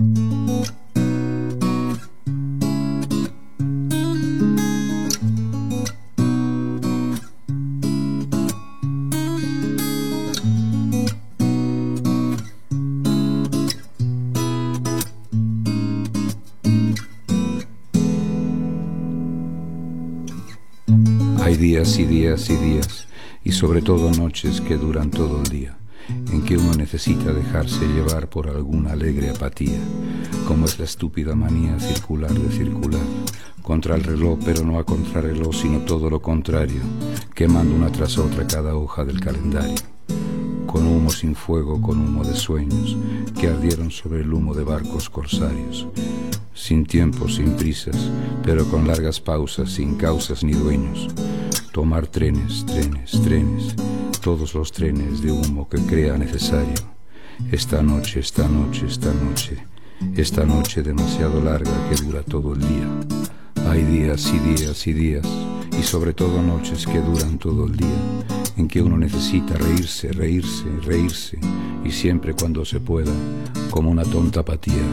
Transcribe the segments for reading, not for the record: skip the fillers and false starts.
Hay días y días y días, y sobre todo noches que duran todo el día, en que uno necesita dejarse llevar por alguna alegre apatía, como es la estúpida manía circular de circular, contra el reloj pero no a contrarreloj sino todo lo contrario, quemando una tras otra cada hoja del calendario, con humo sin fuego, con humo de sueños, que ardieron sobre el humo de barcos corsarios, sin tiempo, sin prisas, pero con largas pausas, sin causas ni dueños, tomar trenes, trenes, trenes, todos los trenes de humo que crea necesario, esta noche, esta noche, esta noche, esta noche demasiado larga que dura todo el día. Hay días y días y días, y sobre todo noches que duran todo el día, en que uno necesita reírse, reírse, reírse, y siempre cuando se pueda, como una tonta apatía.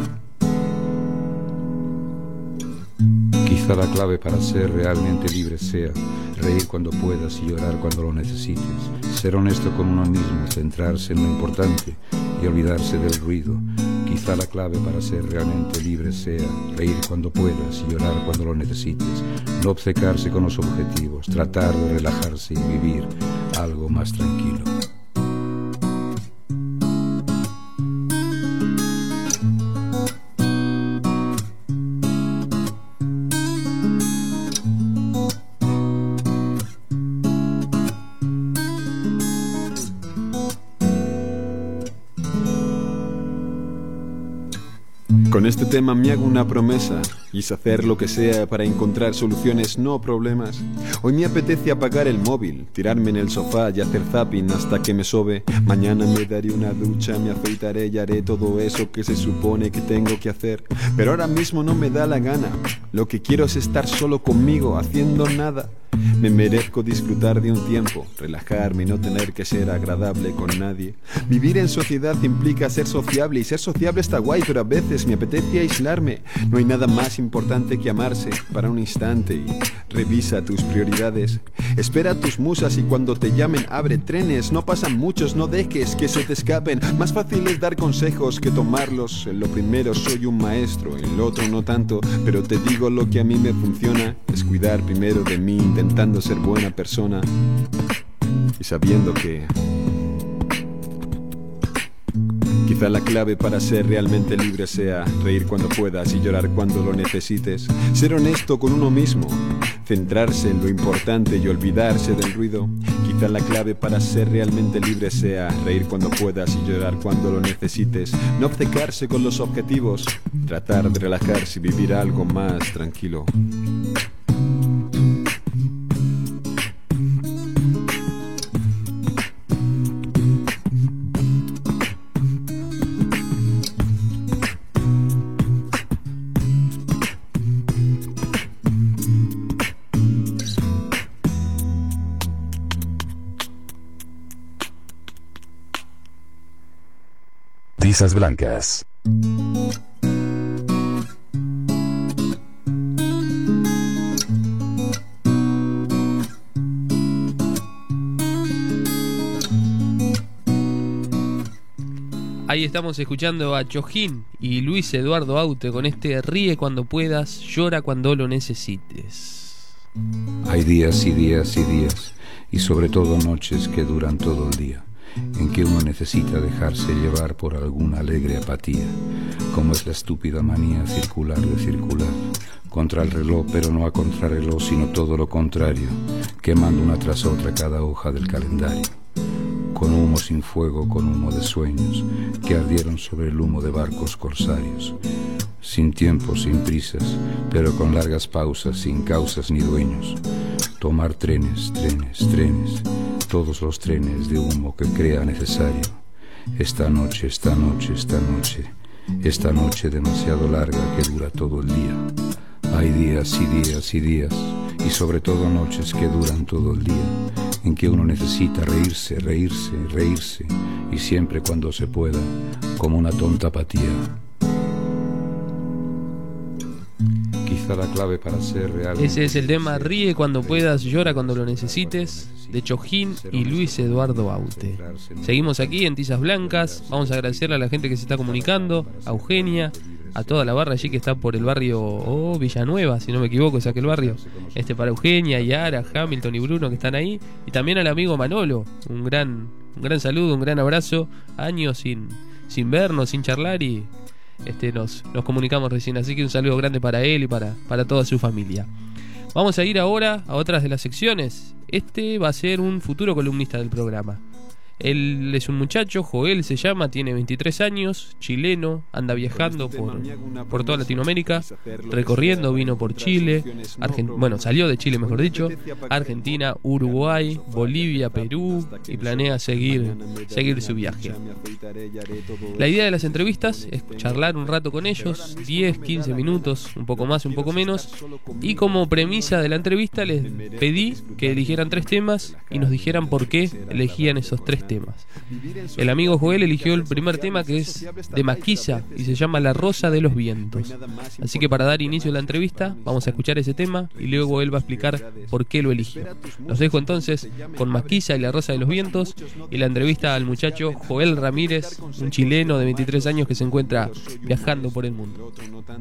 Quizá la clave para ser realmente libre sea reír cuando puedas y llorar cuando lo necesites, ser honesto con uno mismo, centrarse en lo importante y olvidarse del ruido. Quizá la clave para ser realmente libre sea reír cuando puedas y llorar cuando lo necesites, no obcecarse con los objetivos, tratar de relajarse y vivir algo más tranquilo. Con este tema me hago una promesa, y es hacer lo que sea para encontrar soluciones, no problemas. Hoy me apetece apagar el móvil, tirarme en el sofá y hacer zapping hasta que me sobe. Mañana me daré una ducha, me afeitaré y haré todo eso que se supone que tengo que hacer. Pero ahora mismo no me da la gana, lo que quiero es estar solo conmigo, haciendo nada. Me merezco disfrutar de un tiempo, relajarme y no tener que ser agradable con nadie. Vivir en sociedad implica ser sociable, y ser sociable está guay, pero a veces me apetece aislarme. No hay nada más importante que amarse para un instante, y revisa tus prioridades. Espera a tus musas y cuando te llamen abre trenes. No pasan muchos, no dejes que se te escapen. Más fácil es dar consejos que tomarlos. En lo primero soy un maestro, en lo otro no tanto, pero te digo lo que a mí me funciona es cuidar primero de mí, intentando ser buena persona y sabiendo que quizá la clave para ser realmente libre sea reír cuando puedas y llorar cuando lo necesites, ser honesto con uno mismo, centrarse en lo importante y olvidarse del ruido. Quizá la clave para ser realmente libre sea reír cuando puedas y llorar cuando lo necesites, no obcecarse con los objetivos, tratar de relajarse y vivir algo más tranquilo. Tizas blancas. Ahí estamos escuchando a Chojín y Luis Eduardo Aute con este Ríe cuando puedas, llora cuando lo necesites. Hay días y días y días, y sobre todo noches que duran todo el día, en que uno necesita dejarse llevar por alguna alegre apatía, como es la estúpida manía circular de circular, contra el reloj pero no a contrarreloj sino todo lo contrario, quemando una tras otra cada hoja del calendario, con humo sin fuego, con humo de sueños, que ardieron sobre el humo de barcos corsarios, sin tiempo, sin prisas, pero con largas pausas, sin causas ni dueños, tomar trenes, trenes, trenes, todos los trenes de humo que crea necesario, esta noche, esta noche, esta noche, esta noche demasiado larga que dura todo el día. Hay días y días y días, y sobre todo noches que duran todo el día, en que uno necesita reírse, reírse, reírse, y siempre cuando se pueda, como una tonta apatía. esa es la clave para ser real. Ese es el tema Ríe cuando puedas, llora cuando lo necesites, de Chojín y Luis Eduardo Aute. Seguimos aquí en Tizas Blancas. Vamos a agradecerle a la gente que se está comunicando, a Eugenia, a toda la barra allí que está por el barrio Villanueva, si no me equivoco, es aquel barrio. Para Eugenia, Yara, Hamilton y Bruno que están ahí. Y también al amigo Manolo, un gran saludo, un gran abrazo. Años sin vernos, sin charlar y nos comunicamos recién. Así que un saludo grande para él y para toda su familia. Vamos a ir ahora a otras de las secciones. Va a ser un futuro columnista del programa. Él es un muchacho, Joel se llama, tiene 23 años, chileno, anda viajando por toda Latinoamérica, recorriendo, vino por Chile, salió de Chile mejor dicho, Argentina, Uruguay, Bolivia, Perú y planea seguir su viaje. La idea de las entrevistas es charlar un rato con ellos, 10, 15 minutos, un poco más, un poco menos, y como premisa de la entrevista les pedí que eligieran 3 temas y nos dijeran por qué elegían esos 3 temas. El amigo Joel eligió el primer tema, que es de Maquisa y se llama La Rosa de los Vientos. Así que para dar inicio a la entrevista vamos a escuchar ese tema y luego él va a explicar por qué lo eligió. Los dejo entonces con Maquisa y La Rosa de los Vientos y la entrevista al muchacho Joel Ramírez, un chileno de 23 años que se encuentra viajando por el mundo.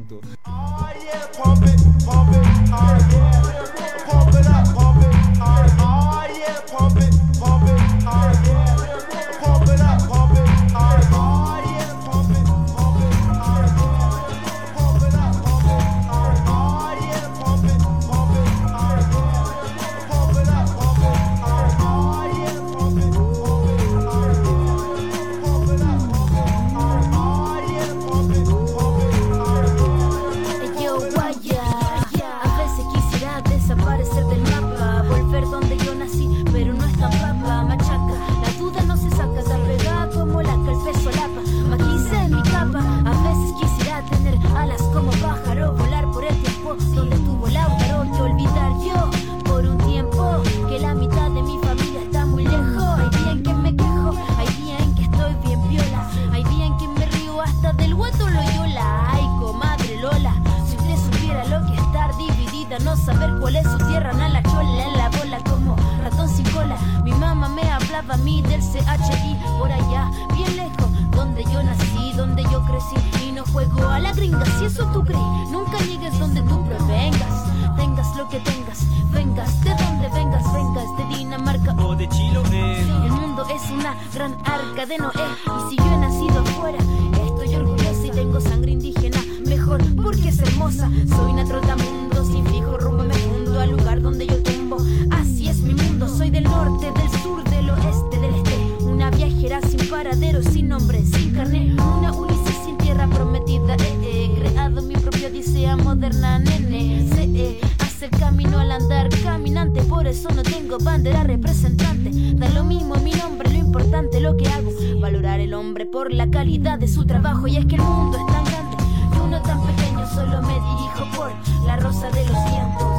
No saber cuál es su tierra, na la chola en la bola como ratón sin cola. Mi mamá me hablaba a mí del CHI, por allá, bien lejos, donde yo nací, donde yo crecí. Y no juego a la gringa, si eso tú crees. Nunca llegues donde tú provengas, tengas lo que tengas, vengas de donde vengas, de Dinamarca o de Chile. El mundo es una gran arca de Noé, y si yo he nacido afuera, estoy orgullosa y tengo sangre indígena. Mejor porque es hermosa, soy una trotamundo, sin fijo rumbo me fundo al lugar donde yo tumbo. Así es mi mundo, soy del norte, del sur, del oeste, del este. Una viajera sin paradero, sin nombre, sin carné. Una Ulises sin tierra prometida, creado mi propia odisea moderna, nene. Hace el camino al andar, caminante, por eso no tengo bandera representante. Da lo mismo mi nombre, lo importante lo que hago. Valorar el hombre por la calidad de su trabajo. Y es que el mundo es tan grande, uno tan pequeño, solo me dirijo por la rosa de los vientos.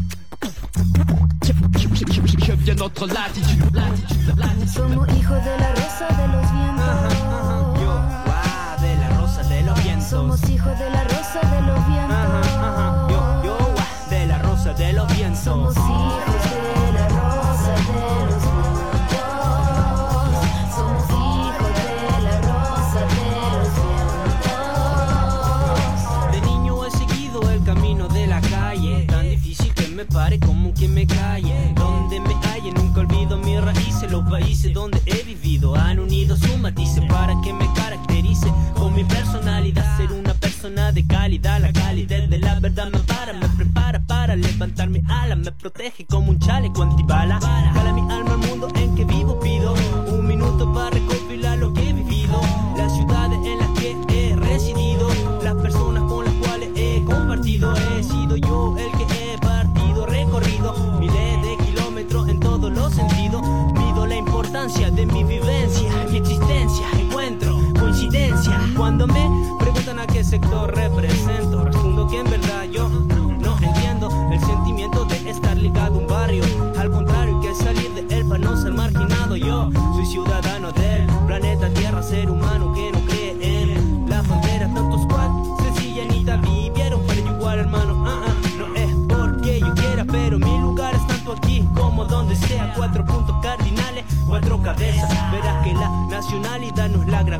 Somos hijos de la rosa de los vientos. De la rosa de los vientos. Somos hijos de la rosa de los vientos. De la rosa de los vientos. Somos hijos de la rosa de los vientos. Somos hijos de la rosa de los vientos. De niño he seguido el camino de la calle, tan difícil que me pare como que me calle. Donde me halle nunca olvido mis raíces, los países donde he vivido han unido su matices para que me caracterice con mi personalidad. Ser una persona de calidad, la calidad de la verdad me prepara para levantar mi ala, me protege como un chaleco antibala. Jala mi alma al mundo en que vivo, pido un minuto para recopilar lo que he vivido, las ciudades en las que he residido, las personas con las cuales he compartido. He sido yo el que he partido, recorrido miles de kilómetros en todos los sentidos. Mido la importancia de mi vivencia, mi existencia, encuentro coincidencia. Cuando me preguntan a qué sector represento, respondo que en verdad yo no entiendo el sentimiento de estar ligado a un barrio. Al contrario, que salir de él para no ser marginado. Yo soy ciudadano del planeta Tierra, ser humano que no cree en la frontera. Tantos cual sencilla ni vivieron para igual, hermano.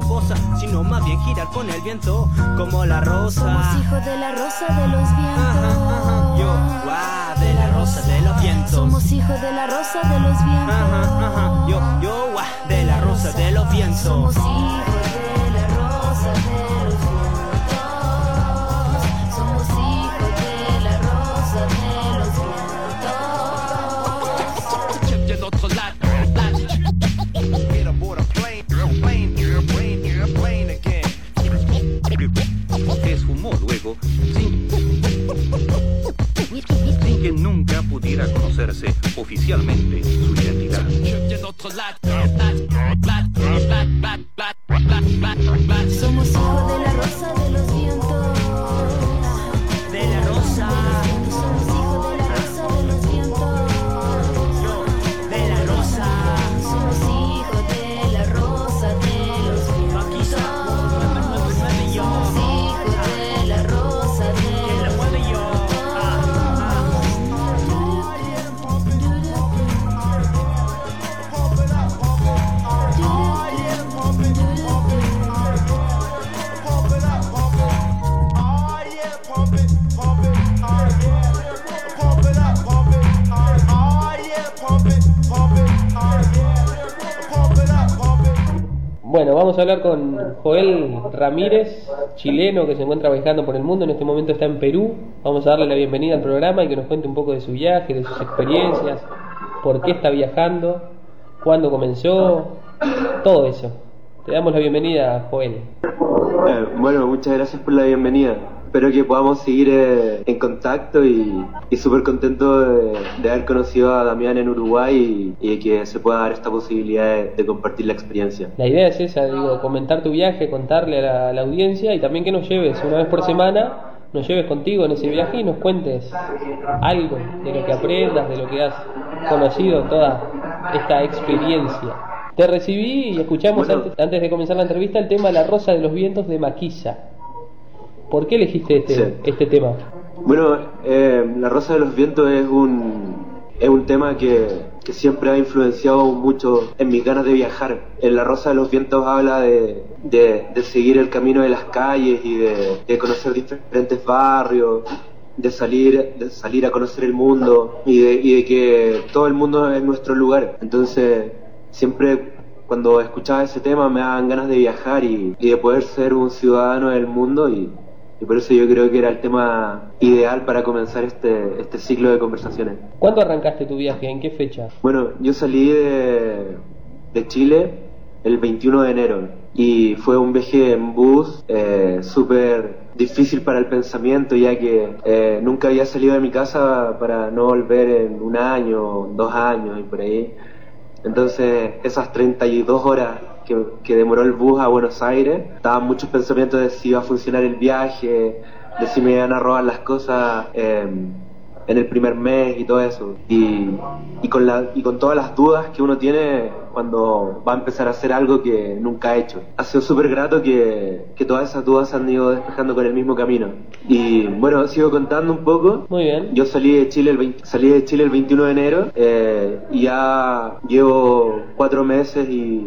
tramposa, sino más bien girar con el viento como la rosa. Somos hijos de la rosa de los vientos. Yo, guau, de la rosa de los vientos. Somos hijos de la rosa de los vientos. Yo, guau, de la rosa de los vientos. Somos hijos de la rosa de los vientos. Somos hijos de la rosa de los Se sumó luego sin que nunca pudiera conocerse oficialmente su identidad. Somos hijos de la rosa de los vientos. De la rosa. Somos hijos de la rosa de los vientos. De la rosa. Somos hijos de la rosa de los vientos. Somos hijos de la rosa de los Bueno, vamos a hablar con Joel Ramírez, chileno que se encuentra viajando por el mundo, en este momento está en Perú. Vamos a darle la bienvenida al programa y que nos cuente un poco de su viaje, de sus experiencias, por qué está viajando, cuándo comenzó, todo eso. Te damos la bienvenida, Joel. Bueno, muchas gracias por la bienvenida. Espero que podamos seguir en contacto y súper contento de haber conocido a Damián en Uruguay y que se pueda dar esta posibilidad de compartir la experiencia. La idea es esa, digo, comentar tu viaje, contarle a la audiencia y también que nos lleves una vez por semana, nos lleves contigo en ese viaje y nos cuentes algo de lo que aprendas, de lo que has conocido, toda esta experiencia. Te recibí y escuchamos antes de comenzar la entrevista el tema La Rosa de los Vientos de Maquisa. ¿Por qué elegiste este tema? Bueno, La Rosa de los Vientos es un tema que siempre ha influenciado mucho en mis ganas de viajar. En La Rosa de los Vientos habla de seguir el camino de las calles y de conocer diferentes barrios, de salir a conocer el mundo y de que todo el mundo es nuestro lugar. Entonces, siempre cuando escuchaba ese tema me daban ganas de viajar y de poder ser un ciudadano del mundo y por eso yo creo que era el tema ideal para comenzar este ciclo de conversaciones. ¿Cuándo arrancaste tu viaje? ¿En qué fecha? Bueno, yo salí de Chile el 21 de enero y fue un viaje en bus súper difícil para el pensamiento, ya que nunca había salido de mi casa para no volver en 1 año, 2 años y por ahí. Entonces esas 32 horas que demoró el bus a Buenos Aires, estaban muchos pensamientos de si iba a funcionar el viaje, de si me iban a robar las cosas en el primer mes y todo eso. Y con todas las dudas que uno tiene cuando va a empezar a hacer algo que nunca ha hecho. Ha sido súper grato que todas esas dudas se han ido despejando con el mismo camino. Y bueno, sigo contando un poco. Muy bien. Yo salí de Chile el 21 de enero y ya llevo 4 meses y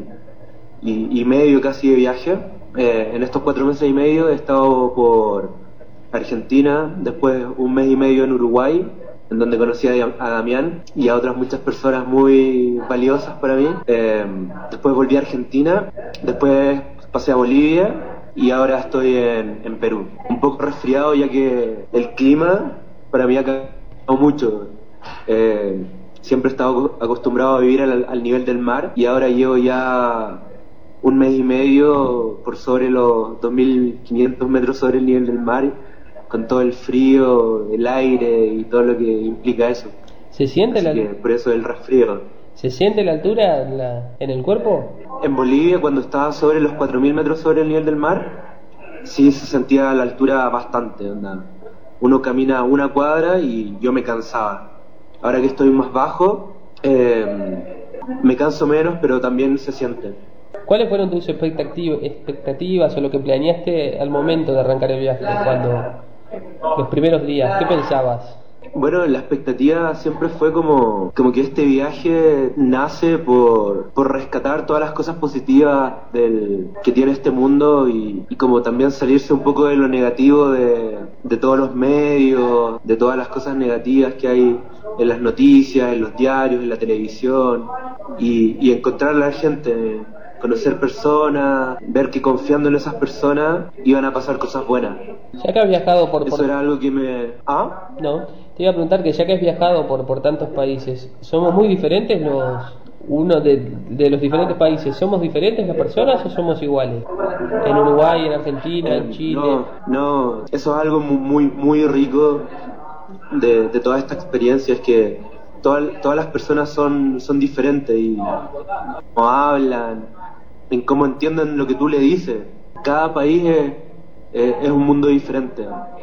medio casi de viaje. En estos 4 meses y medio he estado por Argentina, después 1 mes y medio en Uruguay, en donde conocí a Damián y a otras muchas personas muy valiosas para mí. Después volví a Argentina, después pasé a Bolivia y ahora estoy en Perú. Un poco resfriado ya que el clima para mí ha cambiado mucho. Siempre he estado acostumbrado a vivir al nivel del mar y ahora llevo ya 1 mes y medio por sobre los 2.500 metros sobre el nivel del mar, con todo el frío, el aire y todo lo que implica eso. ¿Se siente por eso el resfrío. ¿Se siente la altura en el cuerpo? En Bolivia, cuando estaba sobre los 4.000 metros sobre el nivel del mar, sí se sentía la altura bastante. Uno camina 1 cuadra y yo me cansaba. Ahora que estoy más bajo, me canso menos, pero también se siente. ¿Cuáles fueron tus expectativas o lo que planeaste al momento de arrancar el viaje? Los primeros días, ¿qué pensabas? Bueno, la expectativa siempre fue como que este viaje nace por rescatar todas las cosas positivas que tiene este mundo y como también salirse un poco de lo negativo de todos los medios, de todas las cosas negativas que hay en las noticias, en los diarios, en la televisión y encontrar a la gente, conocer personas, ver que confiando en esas personas iban a pasar cosas buenas. Ya que has viajado por... Eso era algo que me... ¿Ah? No, te iba a preguntar que ya que has viajado por tantos países, ¿somos muy diferentes uno de los diferentes países? ¿Somos diferentes las personas o somos iguales? En Uruguay, en Argentina, en Chile... No, eso es algo muy, muy rico de toda esta experiencia, es que todas las personas son diferentes y cómo hablan, en cómo entienden lo que tú le dices. Cada país es un mundo diferente.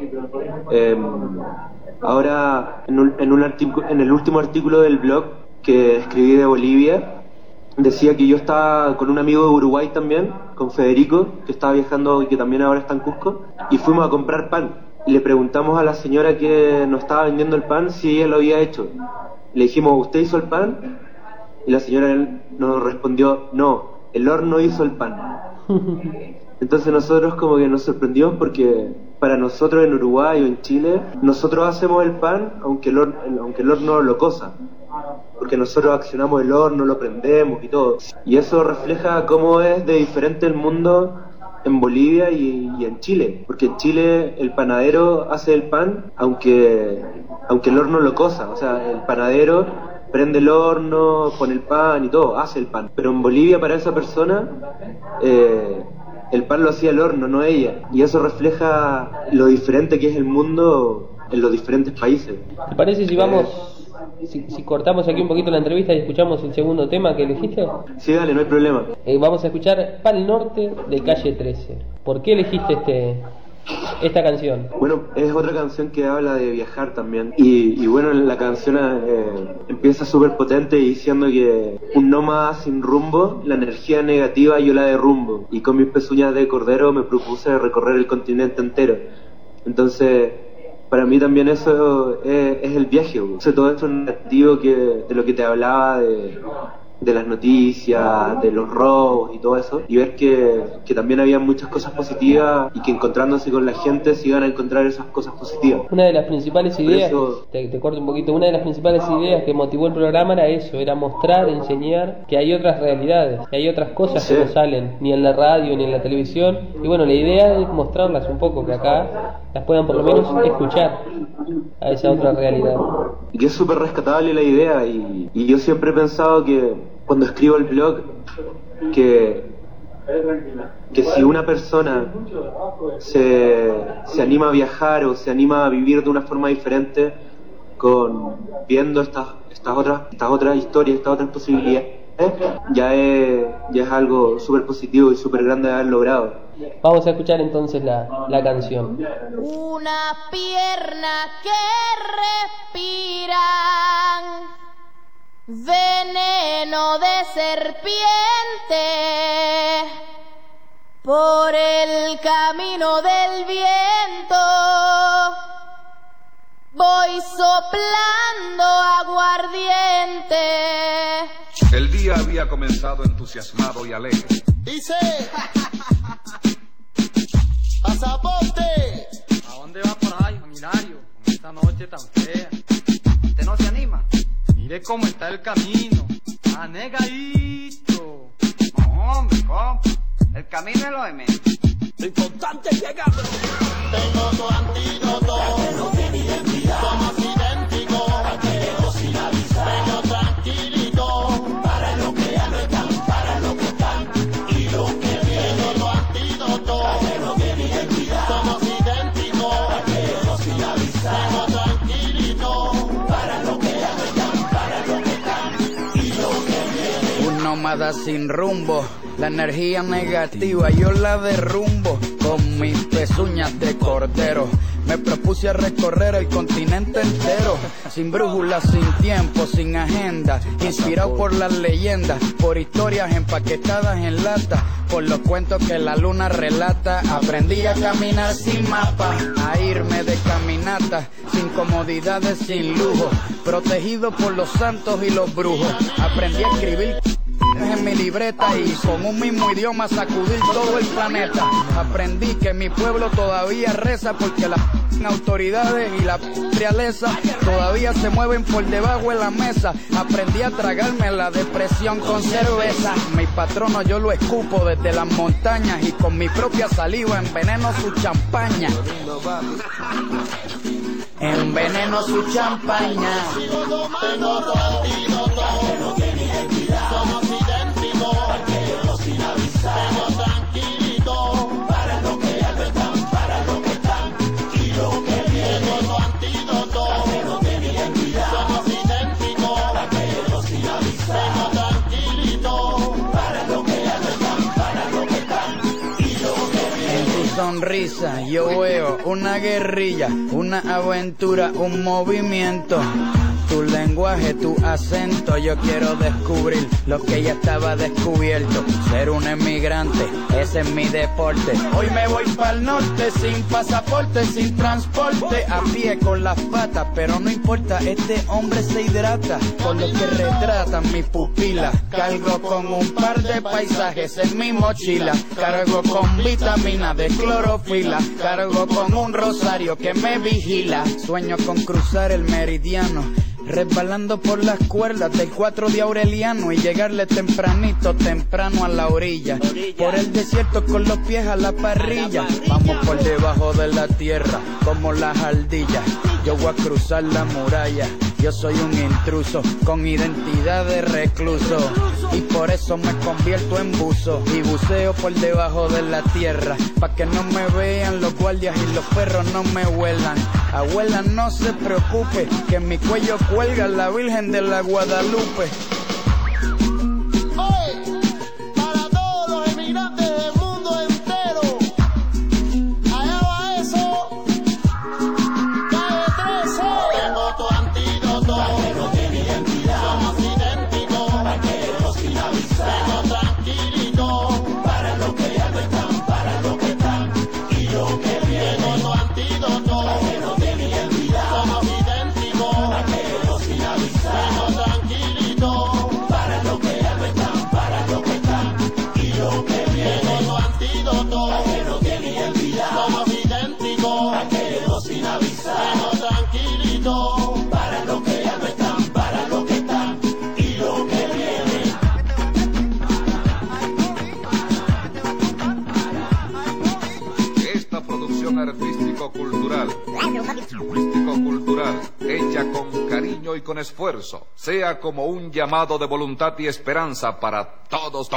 Ahora, en el último artículo del blog que escribí de Bolivia, decía que yo estaba con un amigo de Uruguay también, con Federico, que estaba viajando y que también ahora está en Cusco, y fuimos a comprar pan. Y le preguntamos a la señora que nos estaba vendiendo el pan si ella lo había hecho. Le dijimos, ¿usted hizo el pan? Y la señora nos respondió, no, el horno hizo el pan. Entonces nosotros como que nos sorprendimos porque para nosotros en Uruguay o en Chile, nosotros hacemos el pan aunque el horno lo cosa. Porque nosotros accionamos el horno, lo prendemos y todo. Y eso refleja cómo es de diferente el mundo en Bolivia y en Chile. Porque en Chile el panadero hace el pan aunque el horno lo cosa. O sea, el panadero prende el horno, pone el pan y todo, hace el pan. Pero en Bolivia para esa persona el pan lo hacía el horno, no ella. Y eso refleja lo diferente que es el mundo en los diferentes países. ¿Te parece si vamos... Si cortamos aquí un poquito la entrevista y escuchamos el segundo tema que elegiste? Sí, dale, no hay problema. Vamos a escuchar Pal Norte de Calle 13. ¿Por qué elegiste esta canción? Bueno, es otra canción que habla de viajar también. Y bueno, la canción empieza súper potente diciendo que un nómada sin rumbo, la energía negativa yo la derrumbo. Y con mis pezuñas de cordero me propuse recorrer el continente entero. Entonces... para mí también eso es el viaje, o sea, todo esto negativo de lo que te hablaba de las noticias, de los robos y todo eso, y ver que también había muchas cosas positivas y que encontrándose con la gente se iban a encontrar esas cosas positivas. Una de las principales ideas, te corto un poquito, una de las principales ideas que motivó el programa era eso, era mostrar, enseñar que hay otras realidades, que hay otras cosas que no salen ni en la radio ni en la televisión, y bueno, la idea es mostrarlas un poco, que acá las puedan por lo menos escuchar a esa otra realidad. Y que es súper rescatable la idea, y yo siempre he pensado que cuando escribo el blog que si una persona se anima a viajar o se anima a vivir de una forma diferente viendo estas otras historias, estas otras posibilidades, ya es algo súper positivo y súper grande de haber logrado. Vamos a escuchar entonces la canción. Una pierna que respira veneno de serpiente por el camino del viento. Voy soplando aguardiente. El día había comenzado entusiasmado y alegre. Dice, pasaporte. ¿A dónde va por ahí, Milario? Con esta noche tan fea. ¿Usted no se anima? Mire cómo está el camino. Anegadito. No, hombre, compa. El camino es lo de menos. Lo importante es llegar. Tengo tu antídoto. No tiene identidad. Somos idénticos. Aquello sin avisar. Vengo tranquilito. Para lo que ya no están. Para lo que están. Y lo que viene. Tengo tu antídoto. No tiene identidad. Somos idénticos. Aquello sin avisar. Vengo tranquilito. Para lo que ya no están. Para lo que están. Y lo que viene. Un nómada sin rumbo. La energía negativa yo la derrumbo con mis pezuñas de cordero. Me propuse a recorrer el continente entero, sin brújula, sin tiempo, sin agenda, inspirado por las leyendas, por historias empaquetadas en lata, por los cuentos que la luna relata. Aprendí a caminar sin mapa, a irme de caminata serenata, sin comodidades, sin lujo, protegido por los santos y los brujos. Aprendí a escribir en mi libreta y con un mismo idioma sacudir todo el planeta. Aprendí que mi pueblo todavía reza porque las autoridades y la realeza todavía se mueven por debajo de la mesa. Aprendí a tragarme la depresión con cerveza. Mi patrono yo lo escupo desde las montañas y con mi propia saliva enveneno su champaña. Enveneno su champaña. Tengo tu antídoto, no tiene identidad. Somos idénticos, arqueros sin avisar. Tengo tranquilito, para lo que algo están, para lo que están y lo que viene. Tengo tu antídoto, no tiene identidad. Somos idénticos, arqueros sin avisar. Tengo tranquilito, para lo que algo están, para lo que están y lo que viene. En tu sonrisa yo veo una guerrilla, una aventura, un movimiento. Tu lenguaje, tu acento, yo quiero descubrir lo que ya estaba descubierto. Ser un emigrante, ese es mi deporte. Hoy me voy pa'l norte, sin pasaporte, sin transporte, a pie con las patas, pero no importa, este hombre se hidrata con lo que retratan mis pupilas. Cargo con un par de paisajes en mi mochila, cargo con vitamina de clorofila, cargo con un rosario que me vigila. Sueño con cruzar el meridiano, resbalando por las cuerdas del 4 de Aureliano y llegarle temprano a la orilla. Por el desierto con los pies a la parrilla. Vamos por debajo de la tierra como las ardillas. Yo voy a cruzar la muralla. Yo soy un intruso con identidad de recluso y por eso me convierto en buzo y buceo por debajo de la tierra pa' que no me vean los guardias y los perros no me huelan. Abuela, no se preocupe que en mi cuello cuelga la Virgen de la Guadalupe. Hoy, para todos los emigrantes del mundo entero, allá va eso, calle 13. Tengo tu antídoto, no tiene identidad. Somos idénticos, arqueros sin avisar. Tengo tranquilito, para lo que ya no están, para lo que están y lo que viene. Tengo tu antídoto, no tiene identidad. Somos idénticos, arqueros sin avisar. Tengo tranquilito, para lo que ya no están, para lo que están y lo que viene. Tengo tu antídoto, no tiene identidad. Somos idénticos, arqueros sin avisar. Tengo tranquilito, para lo que ya no están, para lo que están y lo que viene. Esta producción artístico-cultural, hecha con cariño y con esfuerzo, sea como un llamado de voluntad y esperanza para todos.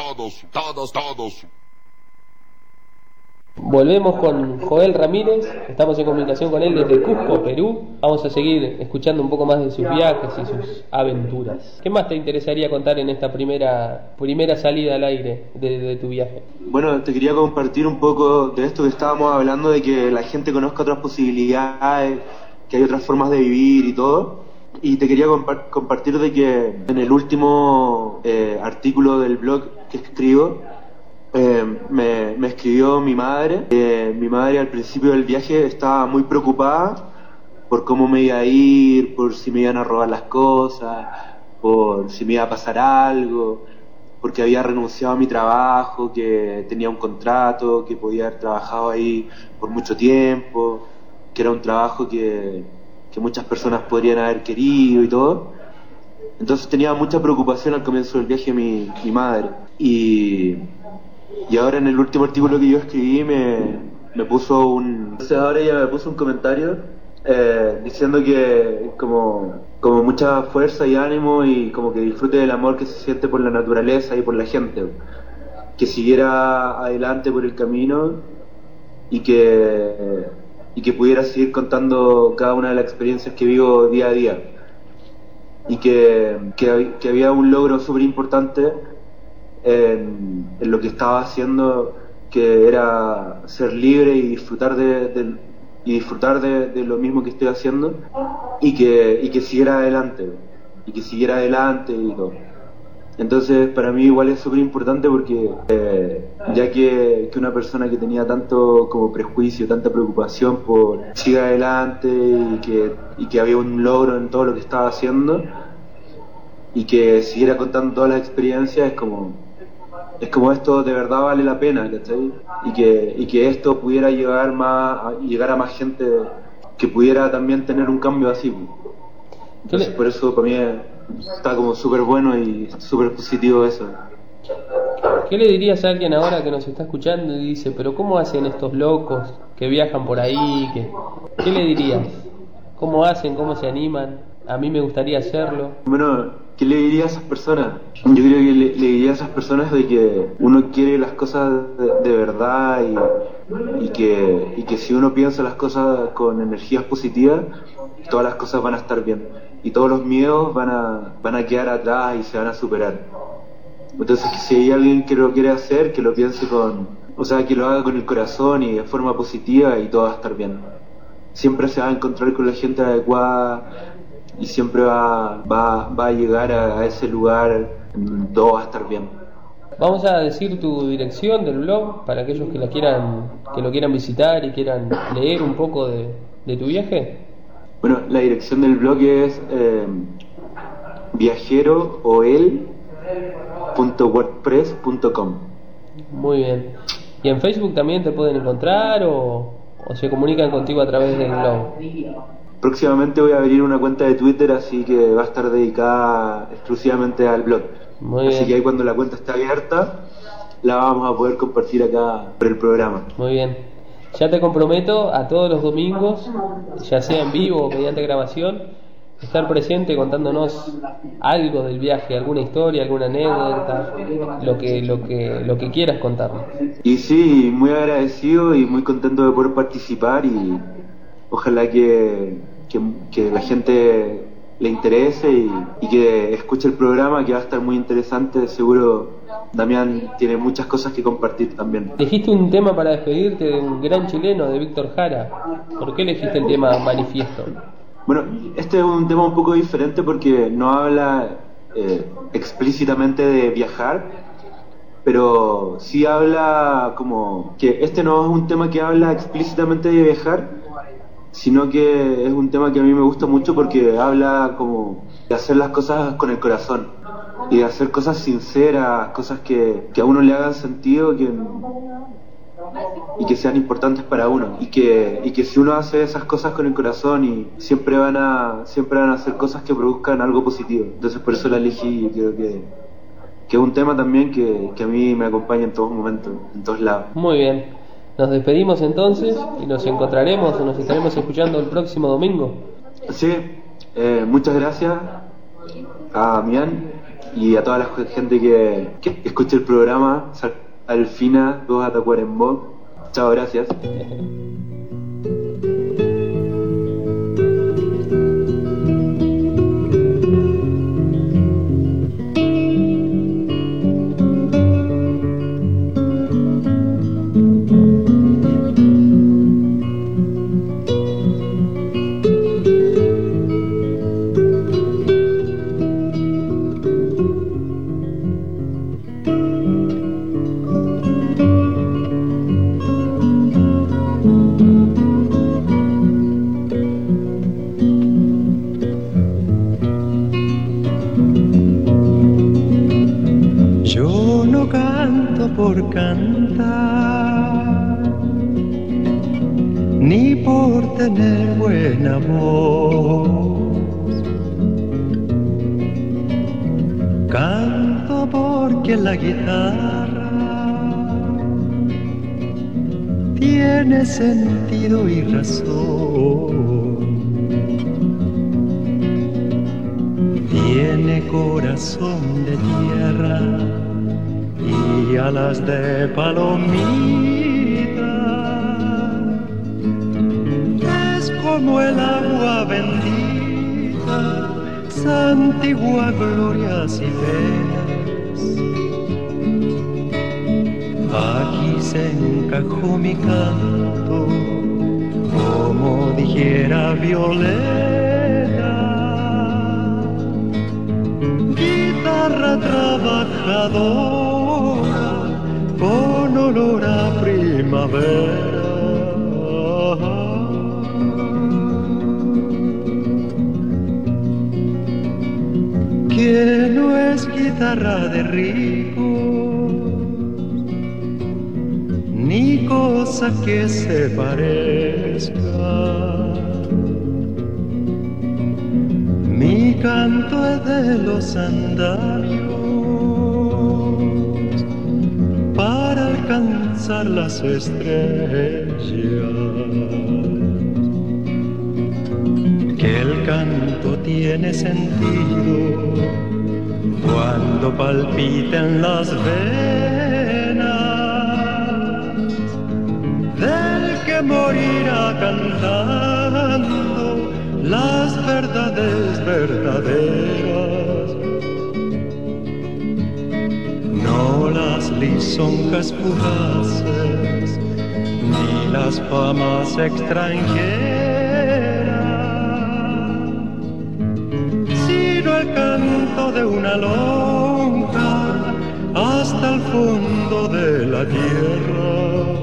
Volvemos con Joel Ramírez, estamos en comunicación con él desde Cusco, Perú. Vamos a seguir escuchando un poco más de sus viajes y sus aventuras. ¿Qué más te interesaría contar en esta primera salida al aire de tu viaje? Bueno, te quería compartir un poco de esto que estábamos hablando, de que la gente conozca otras posibilidades, que hay otras formas de vivir y todo. Y te quería compartir de que en el último artículo del blog que escribo, me escribió mi madre. Mi madre al principio del viaje estaba muy preocupada por cómo me iba a ir, por si me iban a robar las cosas, por si me iba a pasar algo, porque había renunciado a mi trabajo, que tenía un contrato, que podía haber trabajado ahí por mucho tiempo, que era un trabajo que muchas personas podrían haber querido y todo. Entonces tenía mucha preocupación al comienzo del viaje mi madre. Y ahora en el último artículo que yo escribí me puso ahora ella me puso un comentario diciendo que como mucha fuerza y ánimo y como que disfrute del amor que se siente por la naturaleza y por la gente, que siguiera adelante por el camino y que pudiera seguir contando cada una de las experiencias que vivo día a día, y que había un logro súper importante en lo que estaba haciendo, que era ser libre y disfrutar de lo mismo que estoy haciendo, y que siguiera adelante y todo. Entonces para mí igual es súper importante porque ya que una persona que tenía tanto como prejuicio, tanta preocupación por seguir adelante y que había un logro en todo lo que estaba haciendo y que siguiera contando todas las experiencias, es como esto de verdad vale la pena, ¿cachai? Y que esto pudiera llegar a más gente que pudiera también tener un cambio así. Entonces por eso para mí está como súper bueno y súper positivo eso. ¿Qué le dirías a alguien ahora que nos está escuchando y dice, pero cómo hacen estos locos que viajan por ahí? ¿Qué le dirías? ¿Cómo hacen? ¿Cómo se animan? A mí me gustaría hacerlo. Bueno, ¿qué le diría a esas personas? Yo creo que le diría a esas personas de que uno quiere las cosas de verdad y que si uno piensa las cosas con energías positivas, todas las cosas van a estar bien y todos los miedos van a quedar atrás y se van a superar. Entonces, que si hay alguien que lo quiere hacer, que lo piense que lo haga con el corazón y de forma positiva y todo va a estar bien. Siempre se va a encontrar con la gente adecuada y siempre va a llegar a ese lugar donde todo va a estar bien. Vamos a decir tu dirección del blog para aquellos que lo quieran visitar y quieran leer un poco de tu viaje. Bueno, la dirección del blog es viajerooel.wordpress.com. Muy bien. ¿Y en Facebook también te pueden encontrar o se comunican contigo a través del blog? Próximamente voy a abrir una cuenta de Twitter, así que va a estar dedicada exclusivamente al blog. Así que ahí cuando la cuenta esté abierta la vamos a poder compartir acá por el programa. Muy bien. Ya te comprometo a todos los domingos, ya sea en vivo o mediante grabación, estar presente contándonos algo del viaje, alguna historia, alguna anécdota, lo que quieras contarnos. Y sí, muy agradecido y muy contento de poder participar y ojalá que la gente le interese y que escuche el programa, que va a estar muy interesante. Seguro Damián tiene muchas cosas que compartir también. Elegiste un tema para despedirte de un gran chileno, de Víctor Jara. ¿Por qué elegiste el tema Manifiesto? Bueno, este es un tema un poco diferente porque no habla explícitamente de viajar, pero sí habla como que este no es un tema que habla explícitamente de viajar, sino que es un tema que a mí me gusta mucho porque habla como de hacer las cosas con el corazón y de hacer cosas sinceras, cosas que a uno le hagan sentido y que sean importantes para uno y que si uno hace esas cosas con el corazón y siempre van a hacer cosas que produzcan algo positivo. Entonces por eso la elegí y creo que es un tema también que a mí me acompaña en todos momentos, en todos lados. Muy bien. Nos despedimos entonces y nos encontraremos o nos estaremos escuchando el próximo domingo. Sí, muchas gracias a Damián y a toda la gente que escuche el programa. Alfina, 2 Atacuarembó. Chao, gracias. Por cantar, ni por tener buena voz. Canto porque la guitarra tiene sentido y razón, tiene corazón de tierra y alas de palomita. Es como el agua bendita, santigua glorias y penas. Aquí se encajó mi canto, como dijera Violeta. Guitarra traba embaucadora con olor a primavera. Que no es guitarra de rico, ni cosa que se parezca. Mi canto es de los andamios para alcanzar las estrellas. Que el canto tiene sentido cuando palpiten las venas del que morirá cantando las verdades verdaderas, no las lisonjas fugaces ni las famas extranjeras, sino el canto de una lonja hasta el fondo de la tierra.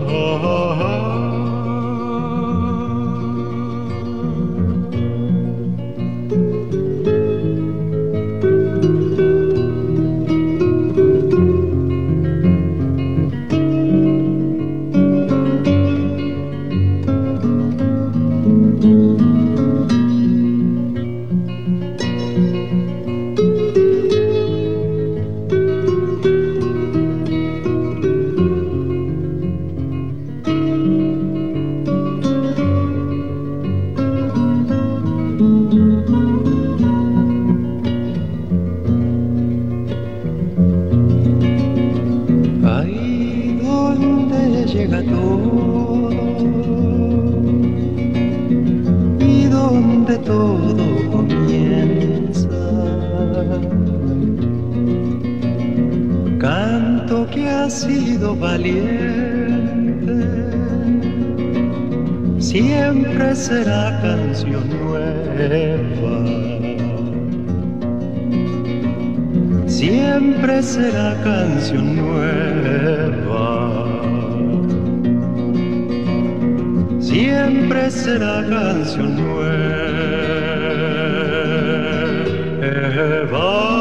Siempre será canción nueva, siempre será canción nueva, siempre será canción nueva.